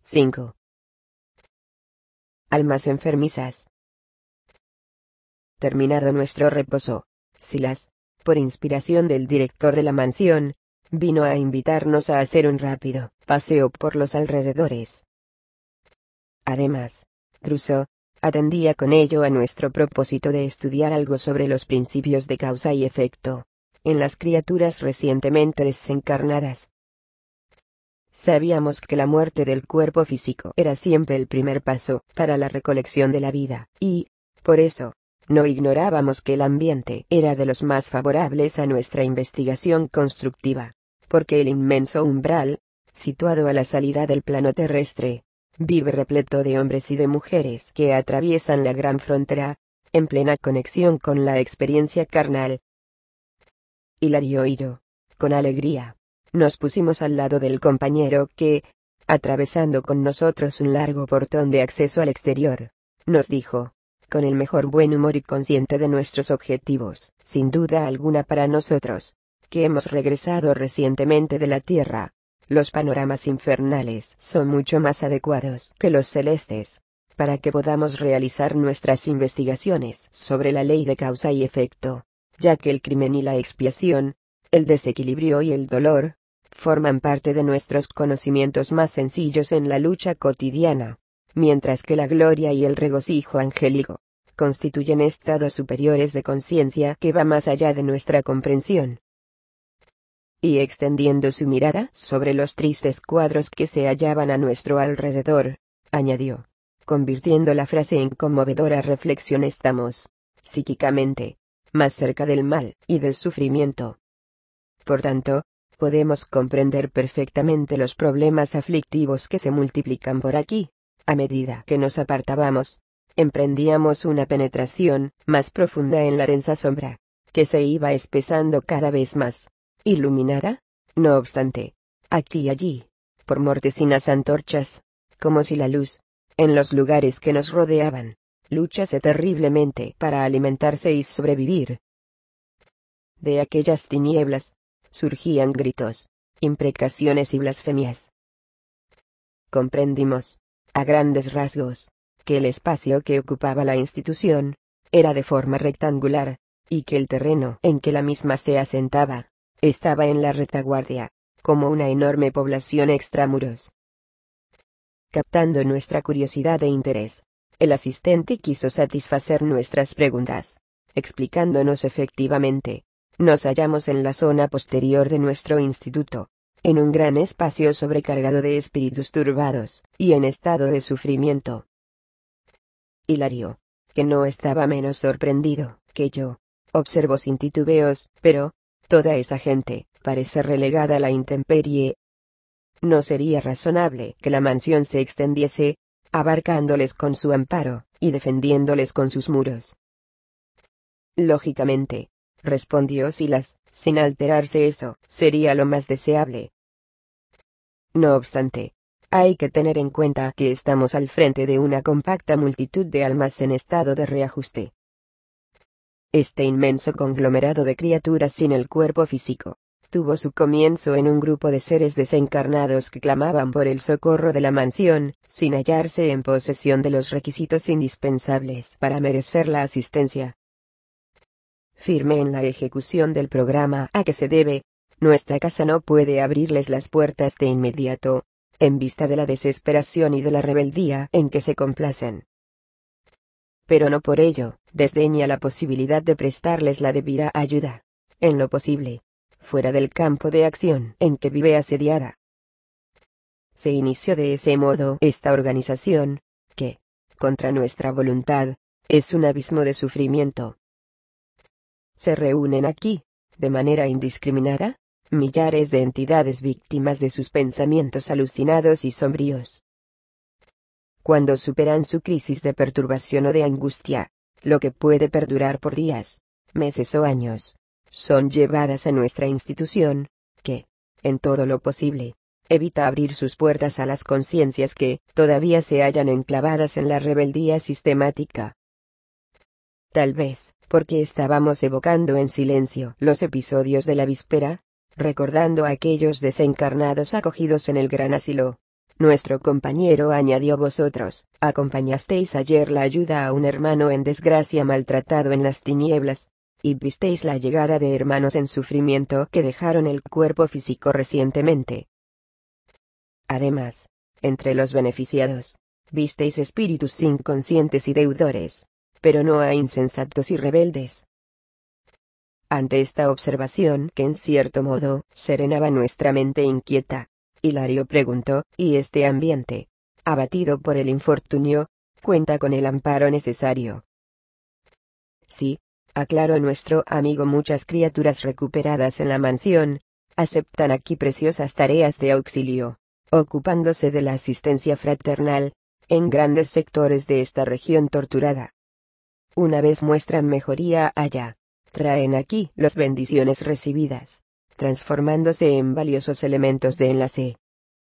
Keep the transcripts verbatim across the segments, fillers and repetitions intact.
cinco. Almas enfermizas. Terminado nuestro reposo, Silas, por inspiración del director de la mansión, vino a invitarnos a hacer un rápido paseo por los alrededores. Además, Druso atendía con ello a nuestro propósito de estudiar algo sobre los principios de causa y efecto en las criaturas recientemente desencarnadas. Sabíamos que la muerte del cuerpo físico era siempre el primer paso para la recolección de la vida, y, por eso, no ignorábamos que el ambiente era de los más favorables a nuestra investigación constructiva, porque el inmenso umbral, situado a la salida del plano terrestre, vive repleto de hombres y de mujeres que atraviesan la gran frontera, en plena conexión con la experiencia carnal. Hilario y yo, con alegría, nos pusimos al lado del compañero que, atravesando con nosotros un largo portón de acceso al exterior, nos dijo, con el mejor buen humor y consciente de nuestros objetivos, sin duda alguna para nosotros, que hemos regresado recientemente de la Tierra: los panoramas infernales son mucho más adecuados que los celestes, para que podamos realizar nuestras investigaciones sobre la ley de causa y efecto, ya que el crimen y la expiación, el desequilibrio y el dolor, forman parte de nuestros conocimientos más sencillos en la lucha cotidiana, mientras que la gloria y el regocijo angélico constituyen estados superiores de conciencia que va más allá de nuestra comprensión. Y extendiendo su mirada sobre los tristes cuadros que se hallaban a nuestro alrededor, añadió, convirtiendo la frase en conmovedora reflexión: estamos, psíquicamente, más cerca del mal y del sufrimiento. Por tanto, podemos comprender perfectamente los problemas aflictivos que se multiplican por aquí. A medida que nos apartábamos, emprendíamos una penetración más profunda en la densa sombra, que se iba espesando cada vez más, iluminada, no obstante, aquí y allí, por mortecinas antorchas, como si la luz, en los lugares que nos rodeaban, luchase terriblemente para alimentarse y sobrevivir. De aquellas tinieblas surgían gritos, imprecaciones y blasfemias. Comprendimos, a grandes rasgos, que el espacio que ocupaba la institución era de forma rectangular, y que el terreno en que la misma se asentaba estaba en la retaguardia, como una enorme población extramuros. Captando nuestra curiosidad e interés, el asistente quiso satisfacer nuestras preguntas, explicándonos efectivamente: nos hallamos en la zona posterior de nuestro instituto, en un gran espacio sobrecargado de espíritus turbados y en estado de sufrimiento. Hilario, que no estaba menos sorprendido que yo, observó sin titubeos: pero, toda esa gente parece relegada a la intemperie. ¿No sería razonable que la mansión se extendiese, abarcándoles con su amparo y defendiéndoles con sus muros? Lógicamente, respondió Silas, sin alterarse, eso sería lo más deseable. No obstante, hay que tener en cuenta que estamos al frente de una compacta multitud de almas en estado de reajuste. Este inmenso conglomerado de criaturas sin el cuerpo físico tuvo su comienzo en un grupo de seres desencarnados que clamaban por el socorro de la mansión, sin hallarse en posesión de los requisitos indispensables para merecer la asistencia. Firme en la ejecución del programa a que se debe, nuestra casa no puede abrirles las puertas de inmediato, en vista de la desesperación y de la rebeldía en que se complacen. Pero no por ello desdeña la posibilidad de prestarles la debida ayuda, en lo posible, fuera del campo de acción en que vive asediada. Se inició de ese modo esta organización, que, contra nuestra voluntad, es un abismo de sufrimiento. Se reúnen aquí, de manera indiscriminada, millares de entidades víctimas de sus pensamientos alucinados y sombríos. Cuando superan su crisis de perturbación o de angustia, lo que puede perdurar por días, meses o años, son llevadas a nuestra institución, que, en todo lo posible, evita abrir sus puertas a las conciencias que todavía se hallan enclavadas en la rebeldía sistemática. Tal vez, porque estábamos evocando en silencio los episodios de la víspera, recordando a aquellos desencarnados acogidos en el gran asilo, Nuestro compañero añadió: vosotros acompañasteis ayer la ayuda a un hermano en desgracia maltratado en las tinieblas, y visteis la llegada de hermanos en sufrimiento que dejaron el cuerpo físico recientemente. Además, entre los beneficiados, visteis espíritus inconscientes y deudores, pero no a insensatos y rebeldes. Ante esta observación, que en cierto modo serenaba nuestra mente inquieta, Hilario preguntó: ¿y este ambiente, abatido por el infortunio, cuenta con el amparo necesario? Sí, aclaró nuestro amigo, muchas criaturas recuperadas en la mansión aceptan aquí preciosas tareas de auxilio, ocupándose de la asistencia fraternal en grandes sectores de esta región torturada. Una vez muestran mejoría allá, traen aquí las bendiciones recibidas, transformándose en valiosos elementos de enlace.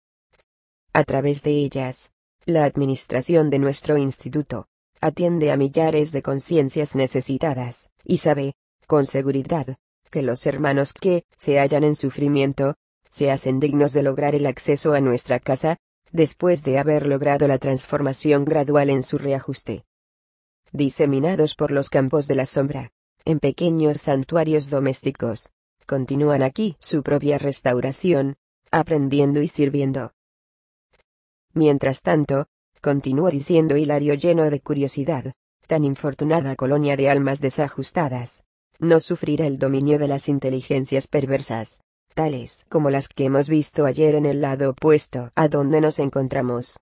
A través de ellas, la administración de nuestro instituto atiende a millares de conciencias necesitadas, y sabe, con seguridad, que los hermanos que se hallan en sufrimiento se hacen dignos de lograr el acceso a nuestra casa, después de haber logrado la transformación gradual en su reajuste. Diseminados por los campos de la sombra, en pequeños santuarios domésticos, continúan aquí su propia restauración, aprendiendo y sirviendo. Mientras tanto, continuó diciendo Hilario lleno de curiosidad, tan infortunada colonia de almas desajustadas no sufrirá el dominio de las inteligencias perversas, tales como las que hemos visto ayer en el lado opuesto a donde nos encontramos.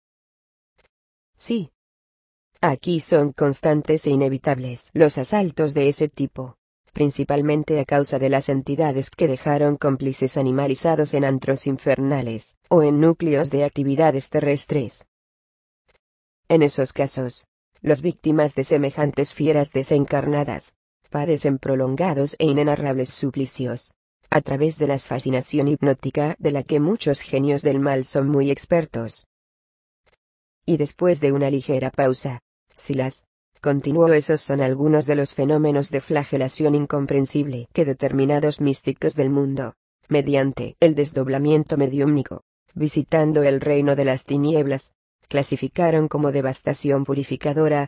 Sí. Aquí son constantes e inevitables los asaltos de ese tipo, principalmente a causa de las entidades que dejaron cómplices animalizados en antros infernales, o en núcleos de actividades terrestres. En esos casos, las víctimas de semejantes fieras desencarnadas padecen prolongados e inenarrables suplicios, a través de la fascinación hipnótica de la que muchos genios del mal son muy expertos. Y después de una ligera pausa, Silas continuó: esos son algunos de los fenómenos de flagelación incomprensible que determinados místicos del mundo, mediante el desdoblamiento mediúmnico, visitando el reino de las tinieblas, clasificaron como devastación purificadora.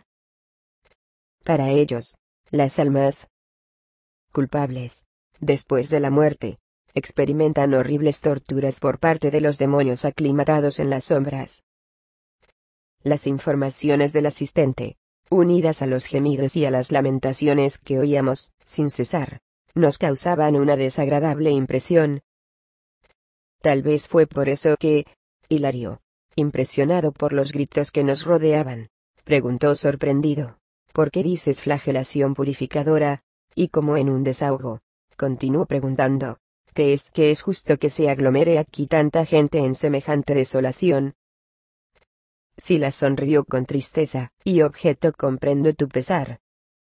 Para ellos, las almas culpables, después de la muerte, experimentan horribles torturas por parte de los demonios aclimatados en las sombras. Las informaciones del asistente, unidas a los gemidos y a las lamentaciones que oíamos, sin cesar, nos causaban una desagradable impresión. Tal vez fue por eso que, Hilario, impresionado por los gritos que nos rodeaban, preguntó sorprendido: ¿por qué dices flagelación purificadora? Y como en un desahogo, continuó preguntando: ¿qué es que es justo que se aglomere aquí tanta gente en semejante desolación? Silas sonrió con tristeza, y objetó: comprendo tu pesar.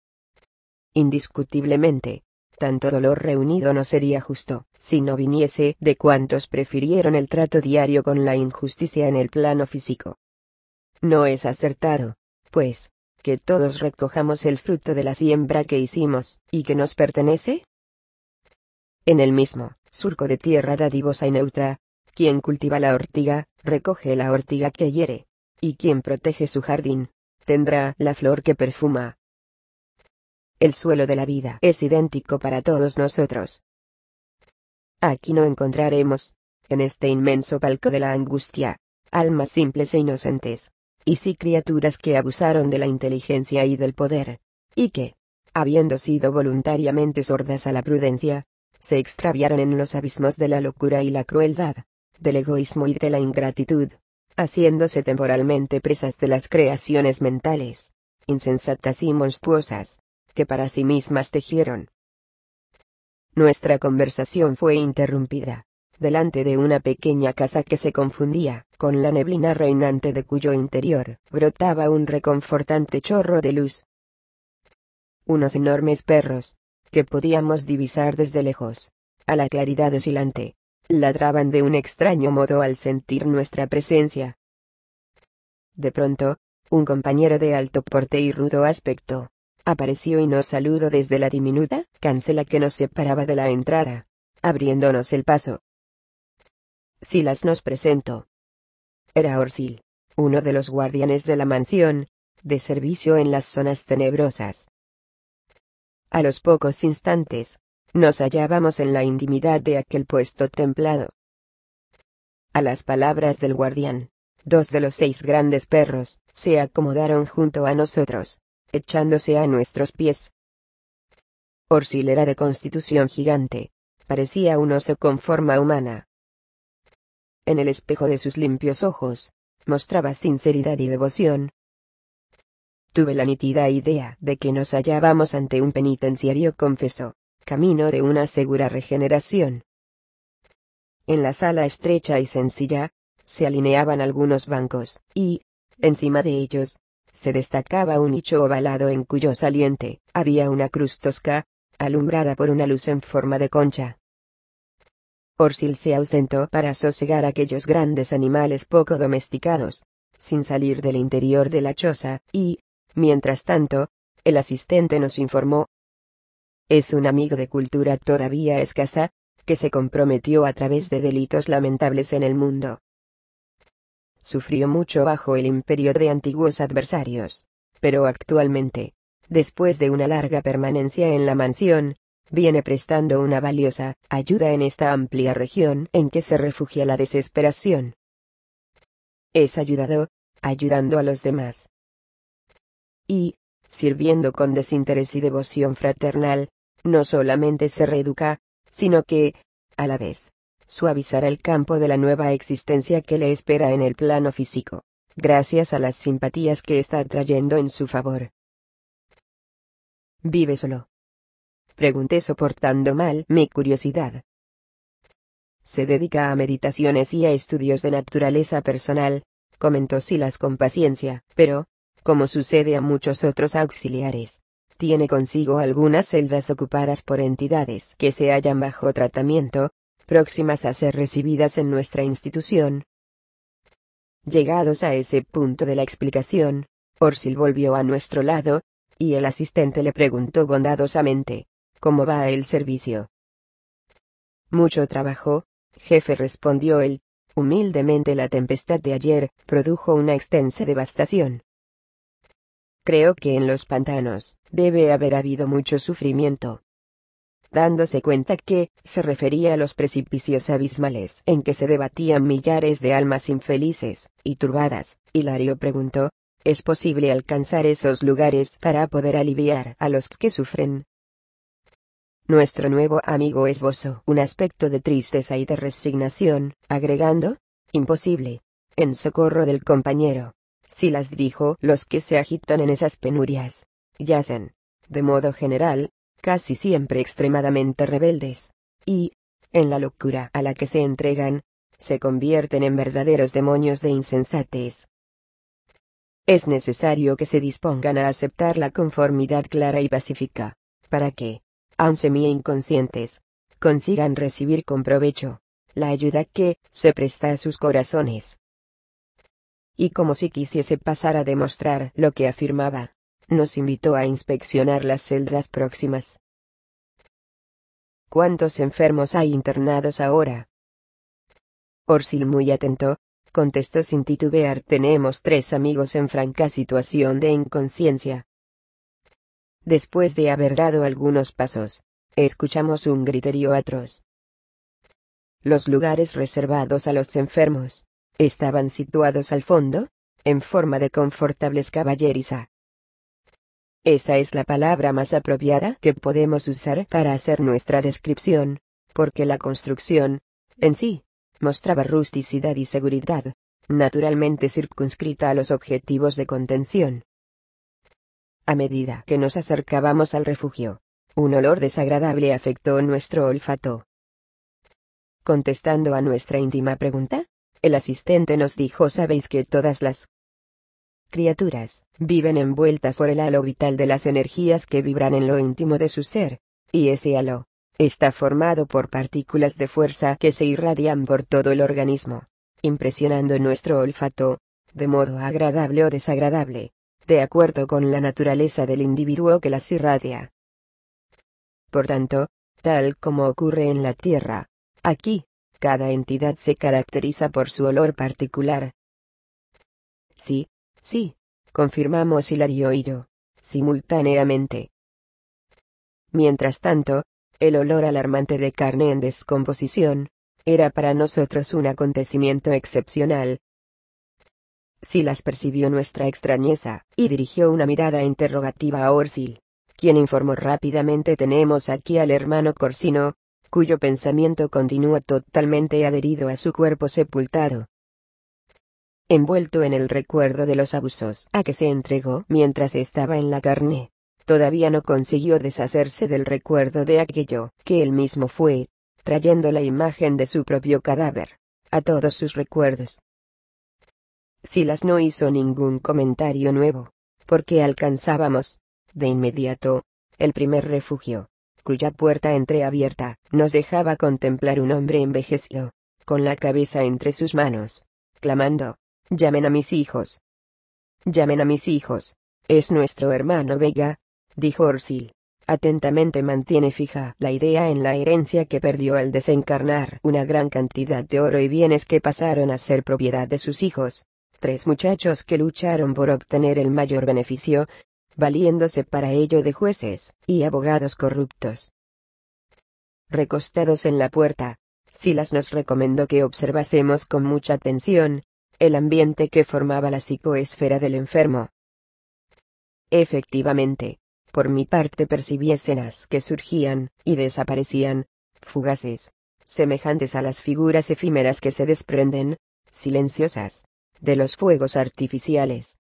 Indiscutiblemente, tanto dolor reunido no sería justo, si no viniese de cuantos prefirieron el trato diario con la injusticia en el plano físico. No es acertado, pues, que todos recojamos el fruto de la siembra que hicimos, y que nos pertenece. En el mismo surco de tierra dadivosa y neutra, quien cultiva la ortiga, recoge la ortiga que hiere, y quien protege su jardín, tendrá la flor que perfuma. El suelo de la vida es idéntico para todos nosotros. Aquí no encontraremos, en este inmenso palco de la angustia, almas simples e inocentes, y sí criaturas que abusaron de la inteligencia y del poder, y que, habiendo sido voluntariamente sordas a la prudencia, se extraviaron en los abismos de la locura y la crueldad, del egoísmo y de la ingratitud, haciéndose temporalmente presas de las creaciones mentales, insensatas y monstruosas, que para sí mismas tejieron. Nuestra conversación fue interrumpida, delante de una pequeña casa que se confundía con la neblina reinante de cuyo interior brotaba un reconfortante chorro de luz. Unos enormes perros, que podíamos divisar desde lejos, a la claridad oscilante, ladraban de un extraño modo al sentir nuestra presencia. De pronto, un compañero de alto porte y rudo aspecto apareció y nos saludó desde la diminuta cancela que nos separaba de la entrada, abriéndonos el paso. Silas nos presentó. Era Orsil, uno de los guardianes de la mansión, de servicio en las zonas tenebrosas. A los pocos instantes, nos hallábamos en la intimidad de aquel puesto templado. A las palabras del guardián, dos de los seis grandes perros se acomodaron junto a nosotros, echándose a nuestros pies. Orsil era de constitución gigante, parecía un oso con forma humana. En el espejo de sus limpios ojos, mostraba sinceridad y devoción. Tuve la nítida idea de que nos hallábamos ante un penitenciario confeso, camino de una segura regeneración. En la sala estrecha y sencilla, se alineaban algunos bancos, y, encima de ellos, se destacaba un nicho ovalado en cuyo saliente había una cruz tosca, alumbrada por una luz en forma de concha. Orsil se ausentó para sosegar aquellos grandes animales poco domesticados, sin salir del interior de la choza, y, mientras tanto, el asistente nos informó. Es un amigo de cultura todavía escasa, que se comprometió a través de delitos lamentables en el mundo. Sufrió mucho bajo el imperio de antiguos adversarios, pero actualmente, después de una larga permanencia en la mansión, viene prestando una valiosa ayuda en esta amplia región en que se refugia la desesperación. Es ayudado, ayudando a los demás. Y, sirviendo con desinterés y devoción fraternal, no solamente se reeduca, sino que, a la vez, suavizará el campo de la nueva existencia que le espera en el plano físico, gracias a las simpatías que está atrayendo en su favor. ¿Vive solo? Pregunté soportando mal mi curiosidad. Se dedica a meditaciones y a estudios de naturaleza personal, comentó Silas con paciencia, pero, como sucede a muchos otros auxiliares, tiene consigo algunas celdas ocupadas por entidades que se hallan bajo tratamiento, próximas a ser recibidas en nuestra institución. Llegados a ese punto de la explicación, Orsil volvió a nuestro lado, y el asistente le preguntó bondadosamente, ¿cómo va el servicio? Mucho trabajo, jefe, respondió él. Humildemente, la tempestad de ayer produjo una extensa devastación. Creo que en los pantanos debe haber habido mucho sufrimiento. Dándose cuenta que se refería a los precipicios abismales en que se debatían millares de almas infelices y turbadas, Hilario preguntó, ¿es posible alcanzar esos lugares para poder aliviar a los que sufren? Nuestro nuevo amigo esbozó un aspecto de tristeza y de resignación, agregando, imposible, en socorro del compañero. Silas dijo, los que se agitan en esas penurias, yacen, de modo general, casi siempre extremadamente rebeldes, y, en la locura a la que se entregan, se convierten en verdaderos demonios de insensatez. Es necesario que se dispongan a aceptar la conformidad clara y pacífica, para que, aun semi-inconscientes, consigan recibir con provecho la ayuda que se presta a sus corazones. Y como si quisiese pasar a demostrar lo que afirmaba, nos invitó a inspeccionar las celdas próximas. ¿Cuántos enfermos hay internados ahora? Orsil, muy atento, contestó sin titubear. Tenemos tres amigos en franca situación de inconsciencia. Después de haber dado algunos pasos, escuchamos un griterío atroz. Los lugares reservados a los enfermos estaban situados al fondo, en forma de confortables caballeriza. Esa es la palabra más apropiada que podemos usar para hacer nuestra descripción, porque la construcción, en sí, mostraba rusticidad y seguridad, naturalmente circunscrita a los objetivos de contención. A medida que nos acercábamos al refugio, un olor desagradable afectó nuestro olfato. Contestando a nuestra íntima pregunta, el asistente nos dijo: ¿sabéis que todas las criaturas viven envueltas por el halo vital de las energías que vibran en lo íntimo de su ser, y ese halo está formado por partículas de fuerza que se irradian por todo el organismo, impresionando nuestro olfato, de modo agradable o desagradable, de acuerdo con la naturaleza del individuo que las irradia? Por tanto, tal como ocurre en la Tierra, aquí, cada entidad se caracteriza por su olor particular. Sí, sí, confirmamos Hilario y yo, simultáneamente. Mientras tanto, el olor alarmante de carne en descomposición era para nosotros un acontecimiento excepcional. Silas percibió nuestra extrañeza, y dirigió una mirada interrogativa a Orsil, quien informó rápidamente: tenemos aquí al hermano Corsino, cuyo pensamiento continúa totalmente adherido a su cuerpo sepultado, envuelto en el recuerdo de los abusos a que se entregó mientras estaba en la carne. Todavía no consiguió deshacerse del recuerdo de aquello que él mismo fue, trayendo la imagen de su propio cadáver a todos sus recuerdos. Silas no hizo ningún comentario nuevo, porque alcanzábamos, de inmediato, el primer refugio, cuya puerta entreabierta nos dejaba contemplar un hombre envejecido, con la cabeza entre sus manos, clamando: «Llamen a mis hijos. Llamen a mis hijos. Es nuestro hermano Vega», dijo Orsil. Atentamente mantiene fija la idea en la herencia que perdió al desencarnar, una gran cantidad de oro y bienes que pasaron a ser propiedad de sus hijos. Tres muchachos que lucharon por obtener el mayor beneficio, valiéndose para ello de jueces y abogados corruptos. Recostados en la puerta, Silas nos recomendó que observásemos con mucha atención el ambiente que formaba la psicoesfera del enfermo. Efectivamente, por mi parte percibí escenas que surgían y desaparecían, fugaces, semejantes a las figuras efímeras que se desprenden, silenciosas, de los fuegos artificiales.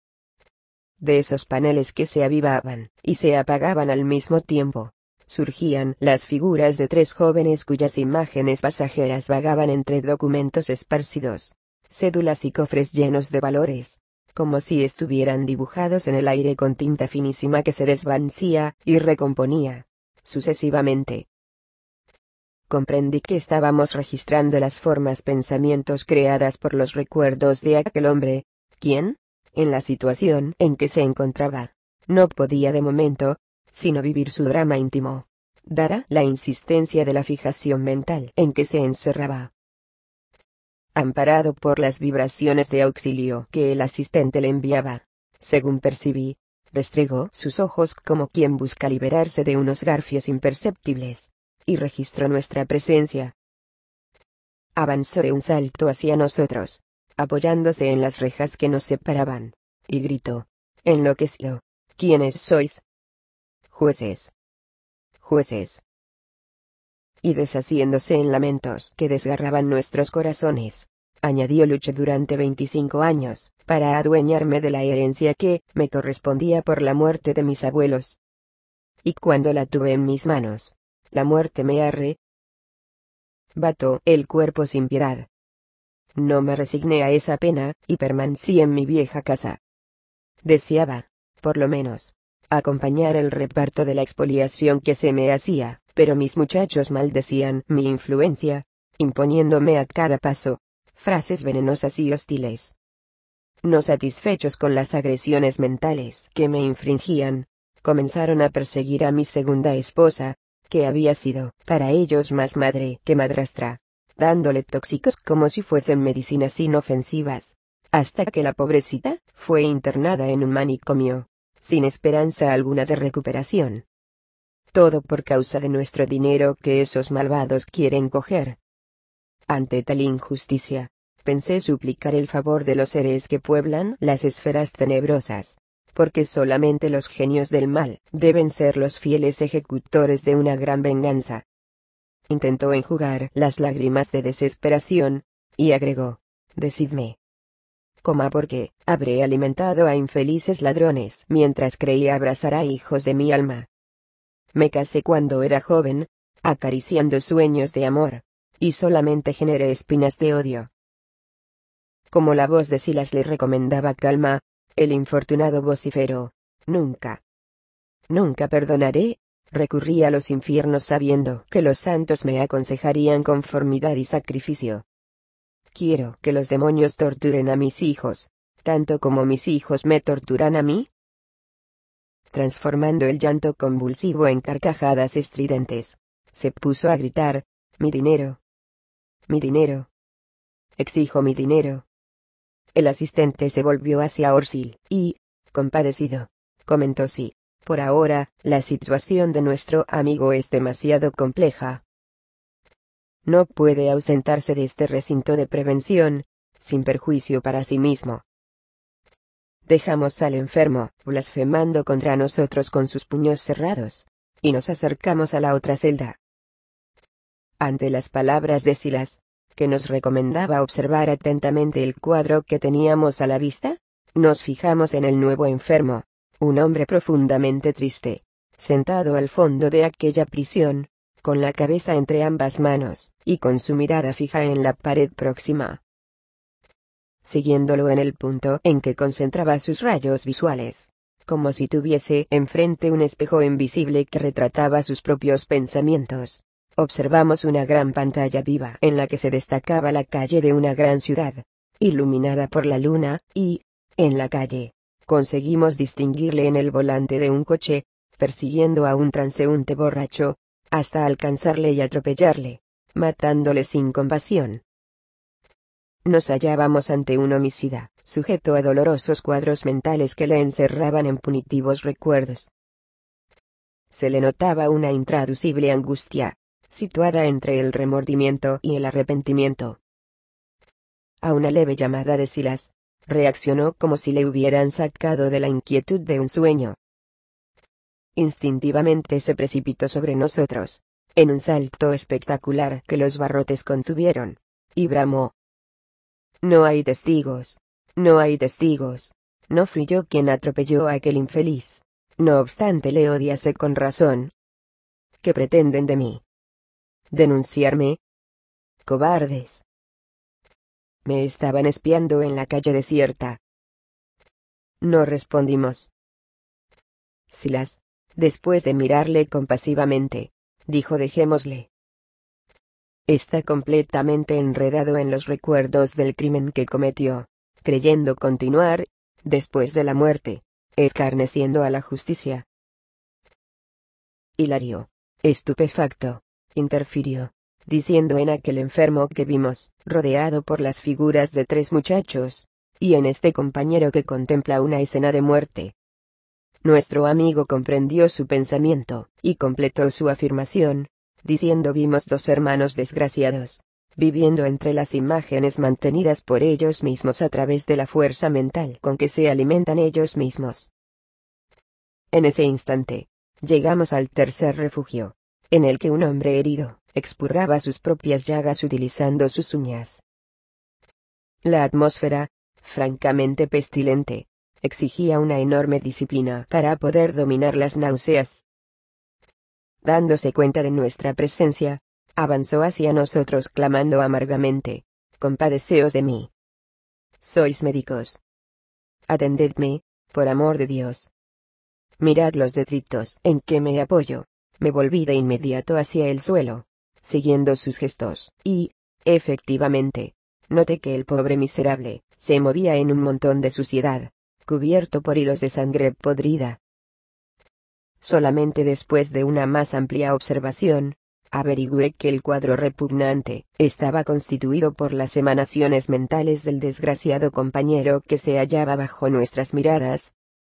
De esos paneles que se avivaban y se apagaban al mismo tiempo, surgían las figuras de tres jóvenes cuyas imágenes pasajeras vagaban entre documentos esparcidos, cédulas y cofres llenos de valores, como si estuvieran dibujados en el aire con tinta finísima que se desvanecía y recomponía sucesivamente. Comprendí que estábamos registrando las formas pensamientos creadas por los recuerdos de aquel hombre, quien, en la situación en que se encontraba, no podía de momento, sino vivir su drama íntimo, dada la insistencia de la fijación mental en que se encerraba. Amparado por las vibraciones de auxilio que el asistente le enviaba, según percibí, restregó sus ojos como quien busca liberarse de unos garfios imperceptibles, y registró nuestra presencia. Avanzó de un salto hacia nosotros, apoyándose en las rejas que nos separaban, y gritó, enloquecido: «¿Quiénes sois?» «Jueces. Jueces». Y deshaciéndose en lamentos que desgarraban nuestros corazones, añadió: «Luché durante veinticinco años, para adueñarme de la herencia que me correspondía por la muerte de mis abuelos. Y cuando la tuve en mis manos, la muerte me arre bató el cuerpo sin piedad. No me resigné a esa pena, y permanecí en mi vieja casa. Deseaba, por lo menos, acompañar el reparto de la expoliación que se me hacía, pero mis muchachos maldecían mi influencia, imponiéndome a cada paso frases venenosas y hostiles. No satisfechos con las agresiones mentales que me infringían, comenzaron a perseguir a mi segunda esposa, que había sido para ellos más madre que madrastra, dándole tóxicos como si fuesen medicinas inofensivas, hasta que la pobrecita fue internada en un manicomio, sin esperanza alguna de recuperación. Todo por causa de nuestro dinero que esos malvados quieren coger. Ante tal injusticia, pensé suplicar el favor de los seres que pueblan las esferas tenebrosas, porque solamente los genios del mal deben ser los fieles ejecutores de una gran venganza. Intentó enjugar las lágrimas de desesperación, y agregó: «Decidme, coma, porque habré alimentado a infelices ladrones mientras creía abrazar a hijos de mi alma. Me casé cuando era joven, acariciando sueños de amor, y solamente generé espinas de odio». Como la voz de Silas le recomendaba calma, el infortunado vociferó: «Nunca, nunca perdonaré. Recurrí a los infiernos sabiendo que los santos me aconsejarían conformidad y sacrificio. Quiero que los demonios torturen a mis hijos, tanto como mis hijos me torturan a mí». Transformando el llanto convulsivo en carcajadas estridentes, se puso a gritar: «Mi dinero. Mi dinero. Exijo mi dinero». El asistente se volvió hacia Orsil, y, compadecido, comentó: sí, por ahora, la situación de nuestro amigo es demasiado compleja. No puede ausentarse de este recinto de prevención, sin perjuicio para sí mismo. Dejamos al enfermo, blasfemando contra nosotros con sus puños cerrados, y nos acercamos a la otra celda. Ante las palabras de Silas, que nos recomendaba observar atentamente el cuadro que teníamos a la vista, nos fijamos en el nuevo enfermo, un hombre profundamente triste, sentado al fondo de aquella prisión, con la cabeza entre ambas manos, y con su mirada fija en la pared próxima, siguiéndolo en el punto en que concentraba sus rayos visuales, como si tuviese enfrente un espejo invisible que retrataba sus propios pensamientos. Observamos una gran pantalla viva en la que se destacaba la calle de una gran ciudad, iluminada por la luna, y, en la calle, conseguimos distinguirle en el volante de un coche, persiguiendo a un transeúnte borracho, hasta alcanzarle y atropellarle, matándole sin compasión. Nos hallábamos ante un homicida, sujeto a dolorosos cuadros mentales que le encerraban en punitivos recuerdos. Se le notaba una intraducible angustia, situada entre el remordimiento y el arrepentimiento. A una leve llamada de Silas, reaccionó como si le hubieran sacado de la inquietud de un sueño. Instintivamente se precipitó sobre nosotros, en un salto espectacular que los barrotes contuvieron, y bramó: no hay testigos, no hay testigos, no fui yo quien atropelló a aquel infeliz, no obstante le odiase con razón. ¿Qué pretenden de mí? ¿Denunciarme? Cobardes. Me estaban espiando en la calle desierta. No respondimos. Silas, después de mirarle compasivamente, dijo: dejémosle. Está completamente enredado en los recuerdos del crimen que cometió, creyendo continuar, después de la muerte, escarneciendo a la justicia. Hilario, estupefacto, interfirió, diciendo: en aquel enfermo que vimos, rodeado por las figuras de tres muchachos, y en este compañero que contempla una escena de muerte. Nuestro amigo comprendió su pensamiento, y completó su afirmación, diciendo: vimos dos hermanos desgraciados, viviendo entre las imágenes mantenidas por ellos mismos a través de la fuerza mental con que se alimentan ellos mismos. En ese instante, llegamos al tercer refugio, en el que un hombre herido expurgaba sus propias llagas utilizando sus uñas. La atmósfera, francamente pestilente, exigía una enorme disciplina para poder dominar las náuseas. Dándose cuenta de nuestra presencia, avanzó hacia nosotros clamando amargamente: compadeceos de mí. Sois médicos. Atendedme, por amor de Dios. Mirad los detritos en que me apoyo. Me volví de inmediato hacia el suelo, siguiendo sus gestos, y, efectivamente, noté que el pobre miserable se movía en un montón de suciedad, cubierto por hilos de sangre podrida. Solamente después de una más amplia observación, averigüé que el cuadro repugnante estaba constituido por las emanaciones mentales del desgraciado compañero que se hallaba bajo nuestras miradas.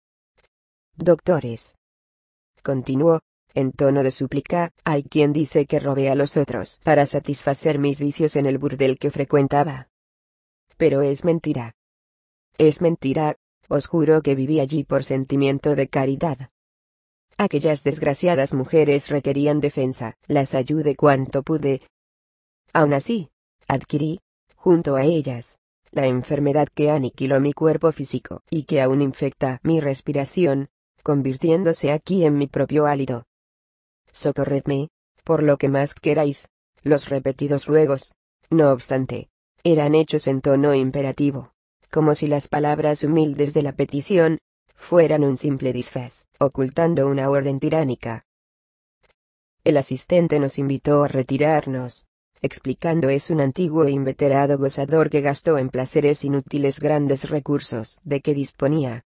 Doctores, continuó, en tono de súplica, hay quien dice que robé a los otros para satisfacer mis vicios en el burdel que frecuentaba. Pero es mentira. Es mentira, os juro que viví allí por sentimiento de caridad. Aquellas desgraciadas mujeres requerían defensa, las ayudé cuanto pude. Aún así, adquirí, junto a ellas, la enfermedad que aniquiló mi cuerpo físico y que aún infecta mi respiración, convirtiéndose aquí en mi propio hálito. Socorredme, por lo que más queráis. Los repetidos ruegos, no obstante, eran hechos en tono imperativo, como si las palabras humildes de la petición fueran un simple disfraz, ocultando una orden tiránica. El asistente nos invitó a retirarnos, explicando: es un antiguo e inveterado gozador que gastó en placeres inútiles grandes recursos de que disponía.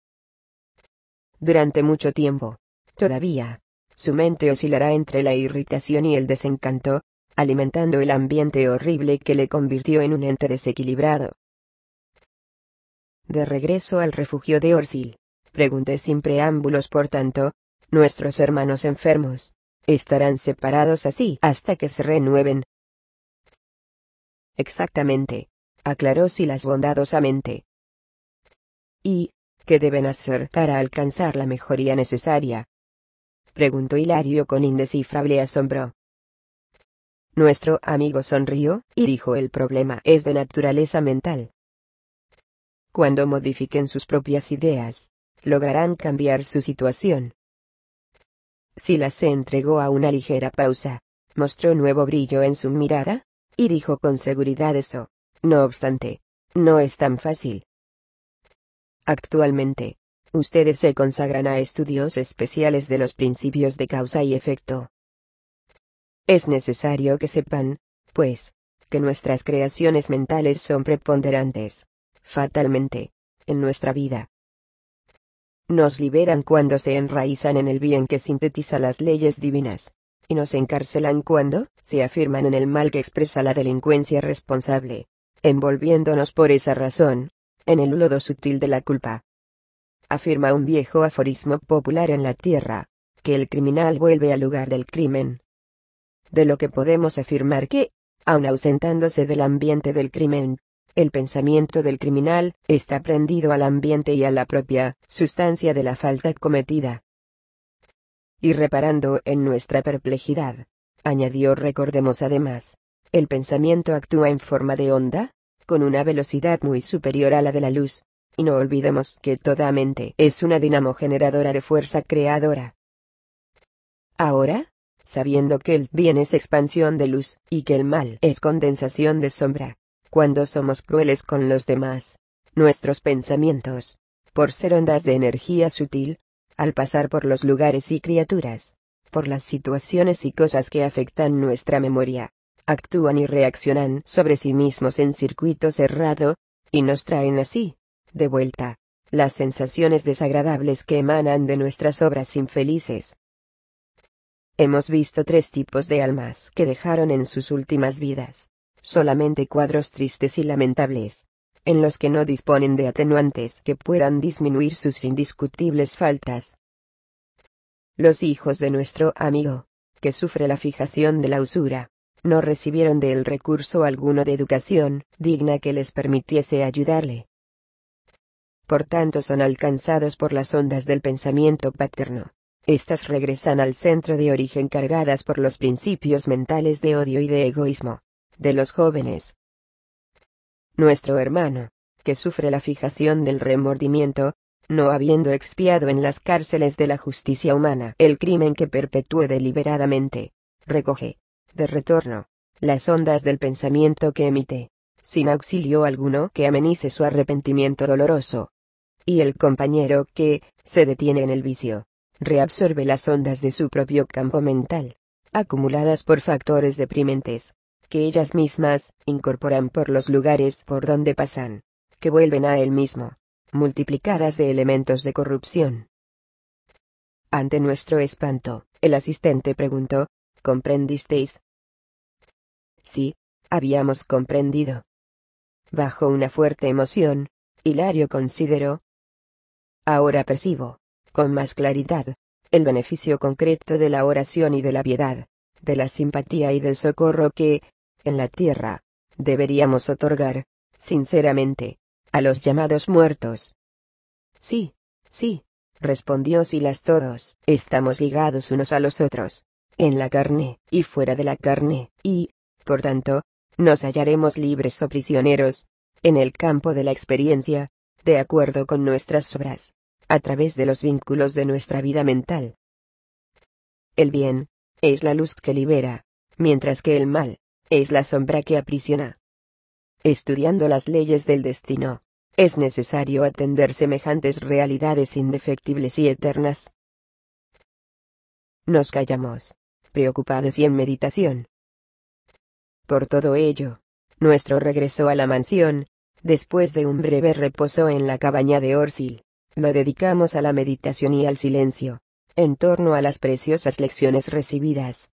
Durante mucho tiempo, todavía, su mente oscilará entre la irritación y el desencanto, alimentando el ambiente horrible que le convirtió en un ente desequilibrado. De regreso al refugio de Orsil, pregunté sin preámbulos por tanto, nuestros hermanos enfermos, ¿estarán separados así hasta que se renueven? Exactamente, aclaró Silas bondadosamente. ¿Y qué deben hacer para alcanzar la mejoría necesaria?, preguntó Hilario con indescifrable asombro. Nuestro amigo sonrió, y dijo: el problema es de naturaleza mental. Cuando modifiquen sus propias ideas, lograrán cambiar su situación. Silas se entregó a una ligera pausa, mostró nuevo brillo en su mirada, y dijo con seguridad: eso, no obstante, no es tan fácil. Actualmente, ustedes se consagran a estudios especiales de los principios de causa y efecto. Es necesario que sepan, pues, que nuestras creaciones mentales son preponderantes, fatalmente, en nuestra vida. Nos liberan cuando se enraizan en el bien que sintetiza las leyes divinas, y nos encarcelan cuando se afirman en el mal que expresa la delincuencia responsable, envolviéndonos por esa razón en el lodo sutil de la culpa. Afirma un viejo aforismo popular en la tierra, que el criminal vuelve al lugar del crimen. De lo que podemos afirmar que, aun ausentándose del ambiente del crimen, el pensamiento del criminal está prendido al ambiente y a la propia sustancia de la falta cometida. Y reparando en nuestra perplejidad, añadió: recordemos además, el pensamiento actúa en forma de onda, con una velocidad muy superior a la de la luz, y no olvidemos que toda mente es una dinamo generadora de fuerza creadora. Ahora, sabiendo que el bien es expansión de luz, y que el mal es condensación de sombra, cuando somos crueles con los demás, nuestros pensamientos, por ser ondas de energía sutil, al pasar por los lugares y criaturas, por las situaciones y cosas que afectan nuestra memoria, actúan y reaccionan sobre sí mismos en circuito cerrado, y nos traen así, de vuelta, las sensaciones desagradables que emanan de nuestras obras infelices. Hemos visto tres tipos de almas que dejaron en sus últimas vidas solamente cuadros tristes y lamentables, en los que no disponen de atenuantes que puedan disminuir sus indiscutibles faltas. Los hijos de nuestro amigo, que sufre la fijación de la usura, no recibieron de él recurso alguno de educación digna que les permitiese ayudarle. Por tanto son alcanzados por las ondas del pensamiento paterno. Estas regresan al centro de origen cargadas por los principios mentales de odio y de egoísmo de los jóvenes. Nuestro hermano, que sufre la fijación del remordimiento, no habiendo expiado en las cárceles de la justicia humana el crimen que perpetúe deliberadamente, recoge, de retorno, las ondas del pensamiento que emite, sin auxilio alguno que amenice su arrepentimiento doloroso. Y el compañero que se detiene en el vicio, reabsorbe las ondas de su propio campo mental, acumuladas por factores deprimentes, que ellas mismas incorporan por los lugares por donde pasan, que vuelven a él mismo, multiplicadas de elementos de corrupción. Ante nuestro espanto, el asistente preguntó: ¿comprendisteis? Sí, habíamos comprendido. Bajo una fuerte emoción, Hilario consideró: ahora percibo, con más claridad, el beneficio concreto de la oración y de la piedad, de la simpatía y del socorro que, en la tierra, deberíamos otorgar, sinceramente, a los llamados muertos. Sí, sí, respondió Silas: todos estamos ligados unos a los otros, en la carne y fuera de la carne, y, por tanto, nos hallaremos libres o prisioneros, en el campo de la experiencia, de acuerdo con nuestras obras, a través de los vínculos de nuestra vida mental. El bien es la luz que libera, mientras que el mal es la sombra que aprisiona. Estudiando las leyes del destino, es necesario atender semejantes realidades indefectibles y eternas. Nos callamos, preocupados y en meditación. Por todo ello, nuestro regreso a la mansión, después de un breve reposo en la cabaña de Orsil, lo dedicamos a la meditación y al silencio, en torno a las preciosas lecciones recibidas.